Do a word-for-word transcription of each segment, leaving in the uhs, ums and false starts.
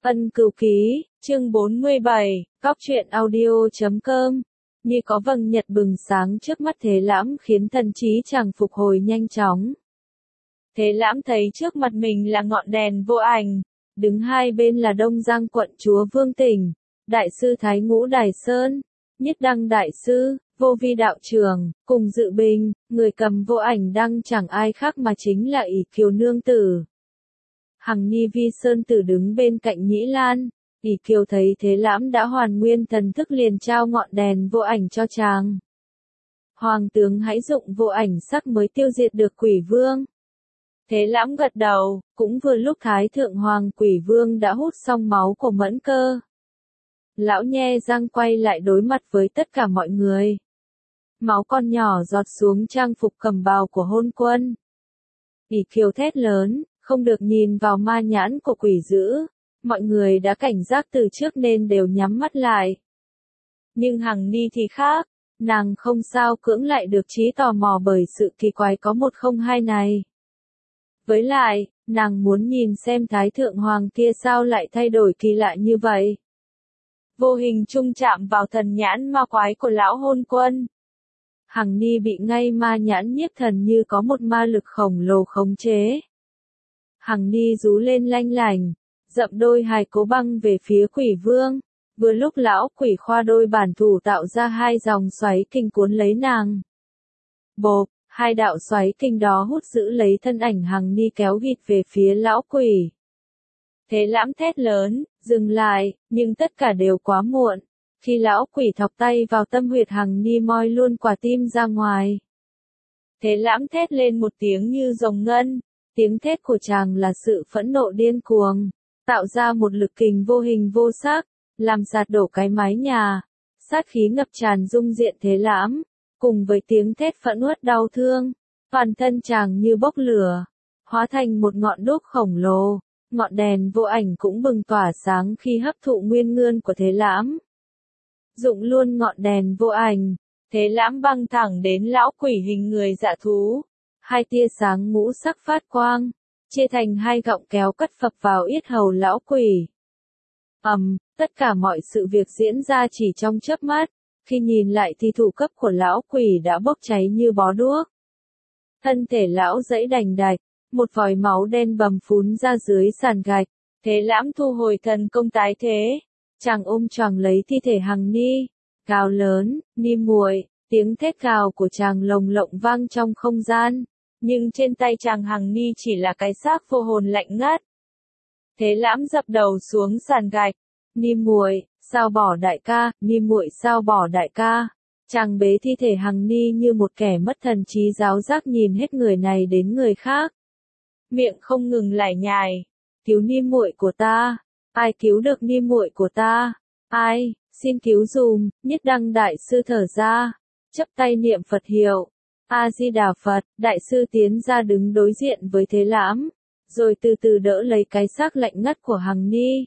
Ân Cửu Ký, chương bốn mươi bảy, Cóc truyện audio chấm com. Như có vầng nhật bừng sáng trước mắt Thế Lãm khiến thần trí chàng phục hồi nhanh chóng. Thế Lãm thấy trước mặt mình là ngọn đèn vô ảnh, đứng hai bên là Đông Giang quận chúa Vương Tỉnh, Đại sư Thái Ngũ Đài Sơn, Nhất Đăng Đại sư, Vô Vi đạo trưởng, cùng dự bình, người cầm vô ảnh đăng chẳng ai khác mà chính là ỷ Kiều nương tử. Hằng Ni Vi Sơn Tử đứng bên cạnh Nhĩ Lan, ỷ Kiều thấy Thế Lãm đã hoàn nguyên thần thức liền trao ngọn đèn vô ảnh cho chàng. Hoàng tướng hãy dụng vô ảnh sắc mới tiêu diệt được quỷ vương. Thế Lãm gật đầu, cũng vừa lúc Thái Thượng Hoàng quỷ vương đã hút xong máu của Mẫn Cơ. Lão nhe răng quay lại đối mặt với tất cả mọi người. Máu con nhỏ giọt xuống trang phục cầm bào của hôn quân. ỷ Kiều thét lớn, không được nhìn vào ma nhãn của quỷ dữ. Mọi người đã cảnh giác từ trước nên đều nhắm mắt lại. Nhưng Hằng Ni thì khác, nàng không sao cưỡng lại được trí tò mò bởi sự kỳ quái có một không hai này. Với lại, nàng muốn nhìn xem Thái Thượng Hoàng kia sao lại thay đổi kỳ lạ như vậy. Vô hình trung chạm vào thần nhãn ma quái của lão hôn quân. Hằng Ni bị ngay ma nhãn nhiếp thần như có một ma lực khổng lồ khống chế. Hằng Ni rú lên lanh lành, dậm đôi hài cố băng về phía quỷ vương. Vừa lúc lão quỷ khoa đôi bản thủ tạo ra hai dòng xoáy kinh cuốn lấy nàng. Bộp, hai đạo xoáy kinh đó hút giữ lấy thân ảnh Hằng Ni kéo gịt về phía lão quỷ. Thế Lãm thét lớn, dừng lại, nhưng tất cả đều quá muộn. Khi lão quỷ thọc tay vào tâm huyệt Hằng Ni moi luôn quả tim ra ngoài. Thế Lãm thét lên một tiếng như rồng ngân, tiếng thét của chàng là sự phẫn nộ điên cuồng, tạo ra một lực kình vô hình vô sắc, làm sạt đổ cái mái nhà, sát khí ngập tràn dung diện Thế Lãm, cùng với tiếng thét phẫn uất đau thương, toàn thân chàng như bốc lửa, hóa thành một ngọn đuốc khổng lồ. Ngọn đèn vô ảnh cũng bừng tỏa sáng khi hấp thụ nguyên ngươn của Thế Lãm. Dụng luôn ngọn đèn vô ảnh, Thế Lãm băng thẳng đến lão quỷ hình người dạ thú. Hai tia sáng ngũ sắc phát quang, chia thành hai gọng kéo cất phập vào yết hầu lão quỷ. Ầm, um, tất cả mọi sự việc diễn ra chỉ trong chớp mắt, khi nhìn lại thì thủ cấp của lão quỷ đã bốc cháy như bó đuốc. Thân thể lão dãy đành đạch. Một vòi máu đen bầm phún ra dưới sàn gạch. Thế Lãm thu hồi thần công tái thế. Chàng ôm choàng lấy thi thể Hằng Ni. Gào lớn, Ni muội, tiếng thét gào của chàng lồng lộng vang trong không gian. Nhưng trên tay chàng Hằng Ni chỉ là cái xác vô hồn lạnh ngắt. Thế Lãm dập đầu xuống sàn gạch. Ni muội, sao bỏ đại ca, Ni muội sao bỏ đại ca. Chàng bế thi thể Hằng Ni như một kẻ mất thần trí giáo giác nhìn hết người này đến người khác. Miệng không ngừng lải nhải, cứu Ni muội của ta, ai cứu được Ni muội của ta, ai, xin cứu dùm. Nhất Đăng Đại sư thở ra, chắp tay niệm Phật hiệu, A Di Đà Phật. Đại sư tiến ra đứng đối diện với Thế Lãm, rồi từ từ đỡ lấy cái xác lạnh ngắt của Hằng Ni.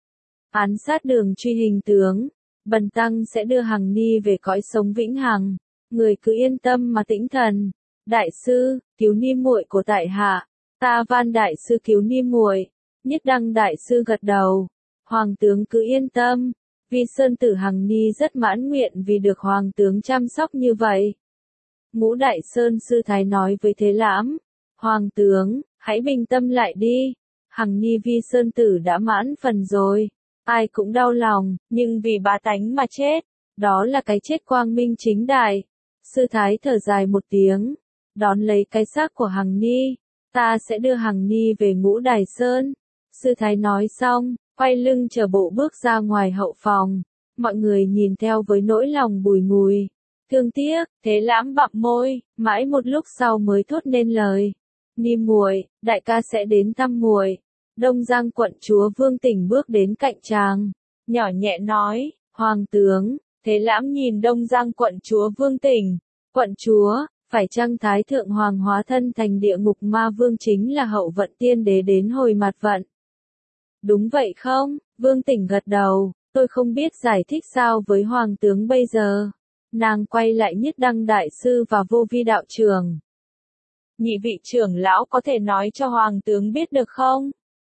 Án sát đường truy hình tướng, bần tăng sẽ đưa Hằng Ni về cõi sống vĩnh hằng, người cứ yên tâm mà tĩnh thần. Đại sư, cứu Ni muội của tại hạ. Ta van đại sư cứu Ni muội. Nhất Đăng Đại sư gật đầu. Hoàng tướng cứ yên tâm, Vi Sơn Tử Hằng Ni rất mãn nguyện vì được hoàng tướng chăm sóc như vậy. Ngũ Đại Sơn sư thái nói với Thế Lãm, Hoàng tướng, hãy bình tâm lại đi. Hằng Ni Vi Sơn Tử đã mãn phần rồi, ai cũng đau lòng, nhưng vì bá tánh mà chết, đó là cái chết quang minh chính đại. Sư thái thở dài một tiếng, đón lấy cái xác của Hằng Ni. Ta sẽ đưa Hằng Ni về Ngũ Đài Sơn. Sư thái nói xong, quay lưng chờ bộ bước ra ngoài hậu phòng. Mọi người nhìn theo với nỗi lòng bùi ngùi. Thương tiếc, Thế Lãm bặm môi, mãi một lúc sau mới thốt nên lời. Ni muội, đại ca sẽ đến thăm muội. Đông Giang quận chúa Vương Tỉnh bước đến cạnh chàng, nhỏ nhẹ nói, Hoàng tướng. Thế Lãm nhìn Đông Giang quận chúa Vương Tỉnh. Quận chúa, phải chăng Thái Thượng Hoàng hóa thân thành địa ngục ma vương chính là hậu vận tiên đế đến hồi mặt vận? Đúng vậy không? Vương Tỉnh gật đầu, tôi không biết giải thích sao với hoàng tướng bây giờ. Nàng quay lại Nhất Đăng Đại sư và Vô Vi đạo trưởng. Nhị vị trưởng lão có thể nói cho hoàng tướng biết được không?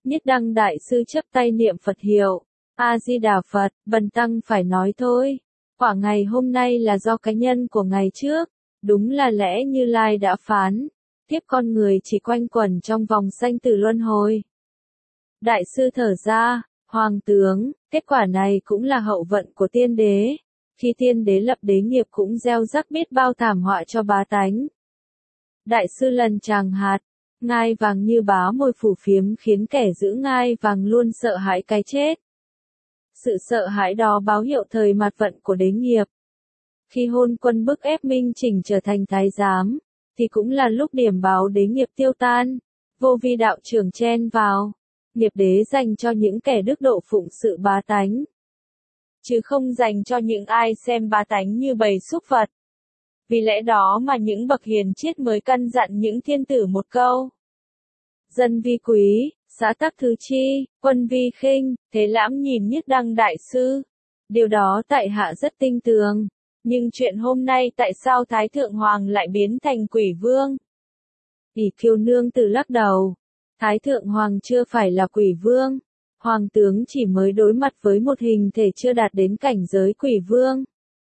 Nhất Đăng Đại Sư chắp tay niệm Phật hiệu. A-di-đà Phật, bần tăng phải nói thôi. Quả ngày hôm nay là do cái nhân của ngày trước. Đúng là lẽ Như Lai đã phán. Tiếp con người chỉ quanh quẩn trong vòng sanh tử luân hồi. Đại sư thở ra, Hoàng tướng, kết quả này cũng là hậu vận của tiên đế. Khi tiên đế lập đế nghiệp cũng gieo rắc biết bao thảm họa cho bá tánh. Đại sư lần tràng hạt, ngai vàng như bá môi phủ phiếm khiến kẻ giữ ngai vàng luôn sợ hãi cái chết. Sự sợ hãi đó báo hiệu thời mạt vận của đế nghiệp. Khi hôn quân bức ép Minh Chỉnh trở thành thái giám, thì cũng là lúc điểm báo đế nghiệp tiêu tan. Vô vi đạo trưởng chen vào. Nghiệp đế dành cho những kẻ đức độ phụng sự bá tánh, chứ không dành cho những ai xem bá tánh như bầy súc vật. Vì lẽ đó mà những bậc hiền triết mới căn dặn những thiên tử một câu. Dân vi quý, xã tắc thứ chi, quân vi khinh, Thế Lãm nhìn Nhất Đăng Đại Sư. Điều đó tại hạ rất tinh tường. Nhưng chuyện hôm nay tại sao Thái Thượng Hoàng lại biến thành quỷ vương? Ỷ Kiều Nương Tử lắc đầu. Thái Thượng Hoàng chưa phải là quỷ vương. Hoàng tướng chỉ mới đối mặt với một hình thể chưa đạt đến cảnh giới quỷ vương.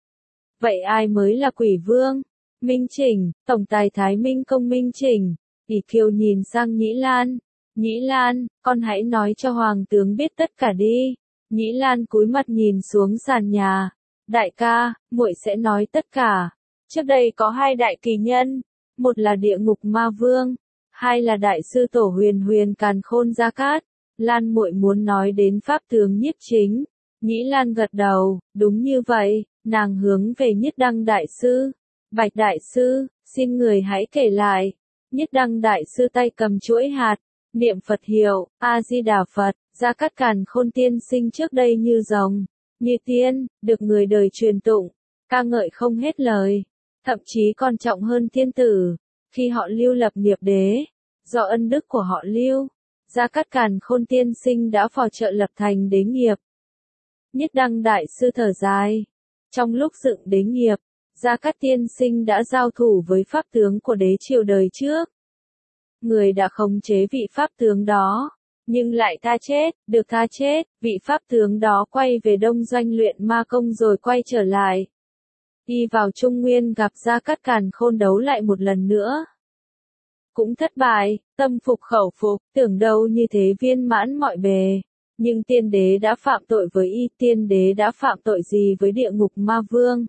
Vậy ai mới là quỷ vương? Minh Chỉnh, Tổng tài Thái Minh Công Minh Chỉnh. Ỷ Kiều nhìn sang Nhĩ Lan. Nhĩ Lan, con hãy nói cho Hoàng tướng biết tất cả đi. Nhĩ Lan cúi mặt nhìn xuống sàn nhà. Đại ca, muội sẽ nói tất cả. Trước đây có hai đại kỳ nhân. Một là địa ngục ma vương. Hai là đại sư tổ huyền huyền càn khôn gia cát. Lan muội muốn nói đến pháp tướng Nhiếp Chính. Nhĩ Lan gật đầu, đúng như vậy, nàng hướng về Nhất Đăng Đại Sư. Bạch Đại Sư, xin người hãy kể lại. Nhất Đăng Đại Sư tay cầm chuỗi hạt, niệm Phật hiệu, A-di-đà Phật, Gia Cát Càn Khôn tiên sinh trước đây như rồng, như tiên, được người đời truyền tụng, ca ngợi không hết lời, thậm chí còn trọng hơn thiên tử. Khi họ Lưu lập nghiệp đế, do ân đức của họ Lưu, Gia Cát Càn Khôn tiên sinh đã phò trợ lập thành đế nghiệp. Nhất Đăng Đại Sư thở dài. Trong lúc dựng đế nghiệp, Gia Cát tiên sinh đã giao thủ với pháp tướng của đế triều đời trước. Người đã khống chế vị pháp tướng đó, nhưng lại tha chết, được tha chết, vị pháp tướng đó quay về Đông Doanh luyện ma công rồi quay trở lại. Đi vào Trung Nguyên gặp Gia Cát Càn Khôn đấu lại một lần nữa. Cũng thất bại, tâm phục khẩu phục, tưởng đâu như thế viên mãn mọi bề. Nhưng tiên đế đã phạm tội với y, tiên đế đã phạm tội gì với địa ngục ma vương?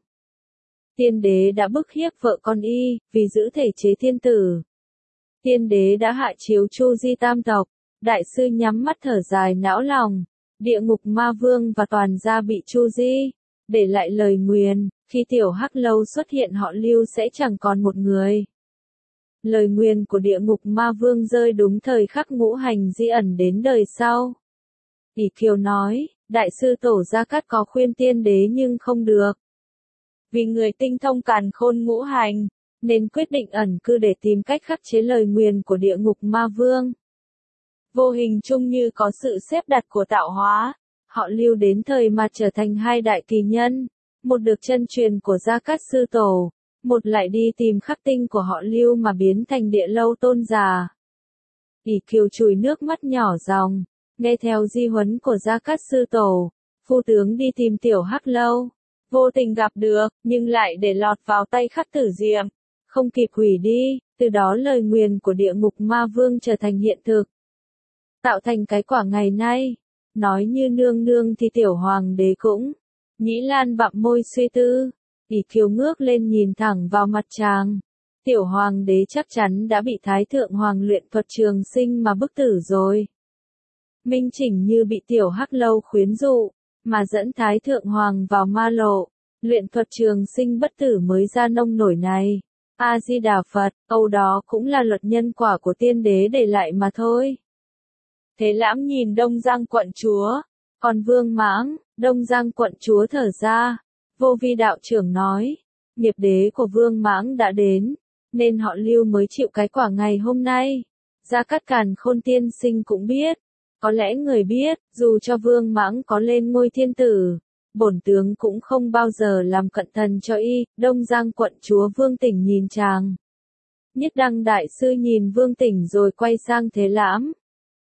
Tiên đế đã bức hiếp vợ con y, vì giữ thể chế thiên tử. Tiên đế đã hạ chiếu Chu Di tam tộc. Đại sư nhắm mắt thở dài não lòng. Địa ngục ma vương và toàn gia bị Chu Di để lại lời nguyền, khi tiểu hắc lâu xuất hiện họ Lưu sẽ chẳng còn một người. Lời nguyền của địa ngục ma vương rơi đúng thời khắc ngũ hành di ẩn đến đời sau. Ỷ Kiều nói, đại sư tổ Gia Cát có khuyên tiên đế nhưng không được. Vì người tinh thông càn khôn ngũ hành, nên quyết định ẩn cư để tìm cách khắc chế lời nguyền của địa ngục ma vương. Vô hình chung như có sự xếp đặt của tạo hóa, họ Lưu đến thời mà trở thành hai đại kỳ nhân, một được chân truyền của Gia Cát sư tổ, một lại đi tìm khắc tinh của họ Lưu mà biến thành địa lâu tôn giả. Ỷ Kiều chùi nước mắt nhỏ ròng, nghe theo di huấn của Gia Cát sư tổ, phu tướng đi tìm tiểu hắc lâu, vô tình gặp được, nhưng lại để lọt vào tay Khắc Tử Diệm, không kịp hủy đi, từ đó lời nguyền của địa ngục ma vương trở thành hiện thực. Tạo thành cái quả ngày nay, nói như nương nương thì tiểu hoàng đế cũng. Nhĩ Lan bặm môi suy tư, Ỷ Kiều ngước lên nhìn thẳng vào mặt chàng. Tiểu hoàng đế chắc chắn đã bị Thái Thượng Hoàng luyện thuật trường sinh mà bức tử rồi. Minh Chỉnh như bị tiểu hắc lâu khuyến dụ, mà dẫn Thái Thượng Hoàng vào ma lộ, luyện thuật trường sinh bất tử mới ra nông nổi này. A-di-đà Phật, câu đó cũng là luật nhân quả của tiên đế để lại mà thôi. Thế Lãm nhìn Đông Giang quận chúa, còn Vương Mãng, Đông Giang quận chúa thở ra. Vô vi đạo trưởng nói, nghiệp đế của Vương Mãng đã đến, nên họ Lưu mới chịu cái quả ngày hôm nay. Gia Cát Càn Khôn tiên sinh cũng biết, có lẽ người biết, dù cho Vương Mãng có lên ngôi thiên tử, bổn tướng cũng không bao giờ làm cận thần cho y. Đông Giang quận chúa Vương Tỉnh nhìn chàng. Nhất Đăng Đại Sư nhìn Vương Tỉnh rồi quay sang Thế Lãm.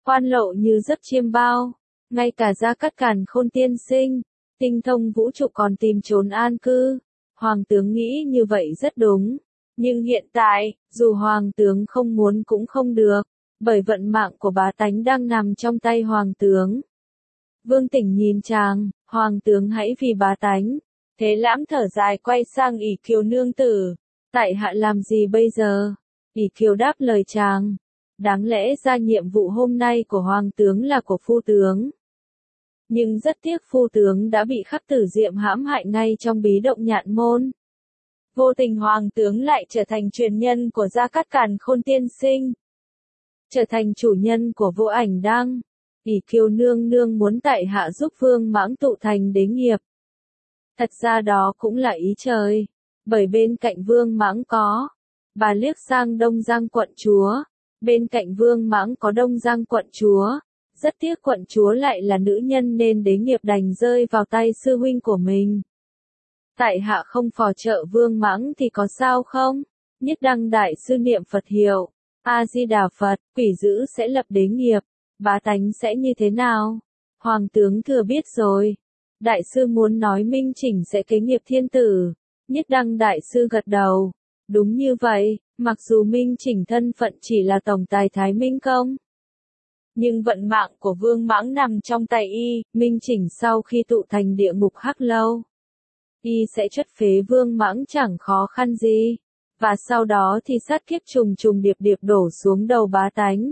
Quan lộ như giấc chiêm bao, ngay cả Gia Cát Càn Khôn tiên sinh, tinh thông vũ trụ còn tìm trốn an cư. Hoàng tướng nghĩ như vậy rất đúng. Nhưng hiện tại, dù hoàng tướng không muốn cũng không được, bởi vận mạng của bá tánh đang nằm trong tay hoàng tướng. Vương Tỉnh nhìn chàng, hoàng tướng hãy vì bá tánh. Thế Lãm thở dài quay sang ỷ Kiều nương tử. Tại hạ làm gì bây giờ? ỷ Kiều đáp lời chàng. Đáng lẽ ra nhiệm vụ hôm nay của hoàng tướng là của phu tướng. Nhưng rất tiếc phu tướng đã bị Khắc Tử Diệm hãm hại ngay trong bí động Nhạn Môn. Vô tình hoàng tướng lại trở thành truyền nhân của Gia Cát Càn Khôn tiên sinh. Trở thành chủ nhân của Vô Ảnh Đăng. ỷ Kiều nương nương muốn tại hạ giúp Vương Mãng tụ thành đế nghiệp. Thật ra đó cũng là ý trời. Bởi bên cạnh Vương Mãng có. Bà liếc sang Đông Giang quận chúa. Bên cạnh Vương Mãng có Đông Giang quận chúa. Rất tiếc quận chúa lại là nữ nhân nên đế nghiệp đành rơi vào tay sư huynh của mình. Tại hạ không phò trợ Vương Mãng thì có sao không? Nhất Đăng đại sư niệm Phật hiệu. A-di-đà Phật, quỷ dữ sẽ lập đế nghiệp. Bá tánh sẽ như thế nào? Hoàng tướng thừa biết rồi. Đại sư muốn nói Minh Chỉnh sẽ kế nghiệp thiên tử. Nhất Đăng đại sư gật đầu. Đúng như vậy, mặc dù Minh Chỉnh thân phận chỉ là tổng tài Thái Minh Công. Nhưng vận mạng của Vương Mãng nằm trong tay y, Minh Chỉnh sau khi tụ thành địa ngục Hắc Lâu. Y sẽ chất phế Vương Mãng chẳng khó khăn gì. Và sau đó thì sát kiếp trùng trùng điệp điệp đổ xuống đầu bá tánh.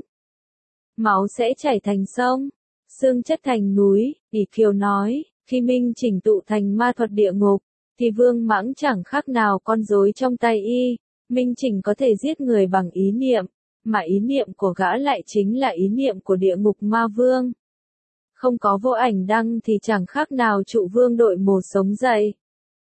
Máu sẽ chảy thành sông, xương chất thành núi, ỷ Kiều nói, khi Minh Chỉnh tụ thành ma thuật địa ngục, thì Vương Mãng chẳng khác nào con rối trong tay y. Minh Chỉnh có thể giết người bằng ý niệm, mà ý niệm của gã lại chính là ý niệm của địa ngục ma vương. Không có Vô Ảnh Đăng thì chẳng khác nào trụ vương đội mồ sống dậy.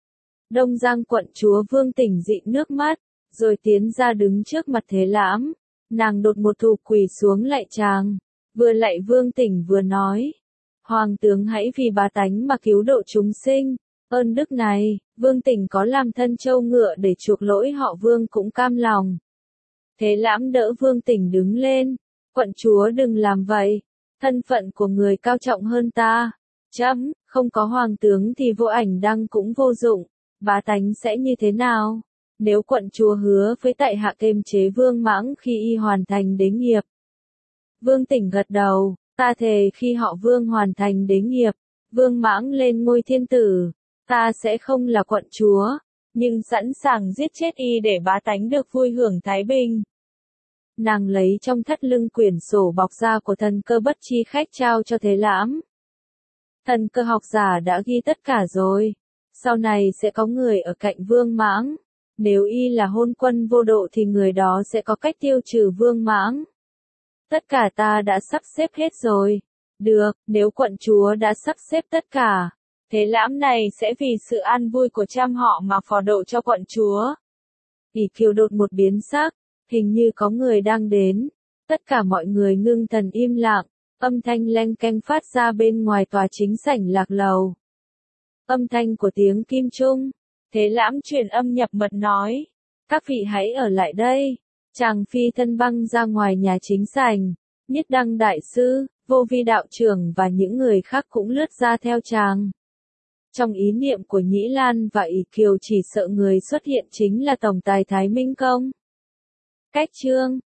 Đông Giang quận chúa Vương Tỉnh dị nước mắt, rồi tiến ra đứng trước mặt Thế Lãm. Nàng đột một thụ quỳ xuống lạy chàng, vừa lạy Vương Tỉnh vừa nói. Hoàng tướng hãy vì bá tánh mà cứu độ chúng sinh, ơn đức này, Vương Tỉnh có làm thân trâu ngựa để chuộc lỗi họ Vương cũng cam lòng. Thế Lãm đỡ Vương Tỉnh đứng lên, quận chúa đừng làm vậy, thân phận của người cao trọng hơn ta. Chấm, không có hoàng tướng thì Vô Ảnh Đăng cũng vô dụng, bá tánh sẽ như thế nào? Nếu quận chúa hứa với tại hạ kiềm chế Vương Mãng khi y hoàn thành đế nghiệp. Vương Tỉnh gật đầu, ta thề khi họ Vương hoàn thành đế nghiệp, Vương Mãng lên ngôi thiên tử, ta sẽ không là quận chúa, nhưng sẵn sàng giết chết y để bá tánh được vui hưởng thái bình. Nàng lấy trong thắt lưng quyển sổ bọc da của thần cơ bất chi khách trao cho Thế Lãm. Thần cơ học giả đã ghi tất cả rồi. Sau này sẽ có người ở cạnh Vương Mãng. Nếu y là hôn quân vô độ thì người đó sẽ có cách tiêu trừ Vương Mãng. Tất cả ta đã sắp xếp hết rồi. Được, nếu quận chúa đã sắp xếp tất cả, Thế Lãm này sẽ vì sự an vui của trăm họ mà phò độ cho quận chúa. ỷ Kiều đột một biến sắc, hình như có người đang đến. Tất cả mọi người ngưng thần im lặng, âm thanh leng keng phát ra bên ngoài tòa chính sảnh Lạc Lầu. Âm thanh của tiếng kim trung. Thế Lãm truyền âm nhập mật nói, các vị hãy ở lại đây. Chàng phi thân băng ra ngoài nhà chính sảnh, Nhất Đăng đại sư, Vô Vi đạo trưởng và những người khác cũng lướt ra theo chàng. Trong ý niệm của Nhĩ Lan và ỷ Kiều chỉ sợ người xuất hiện chính là tổng tài Thái Minh Công. Cách chương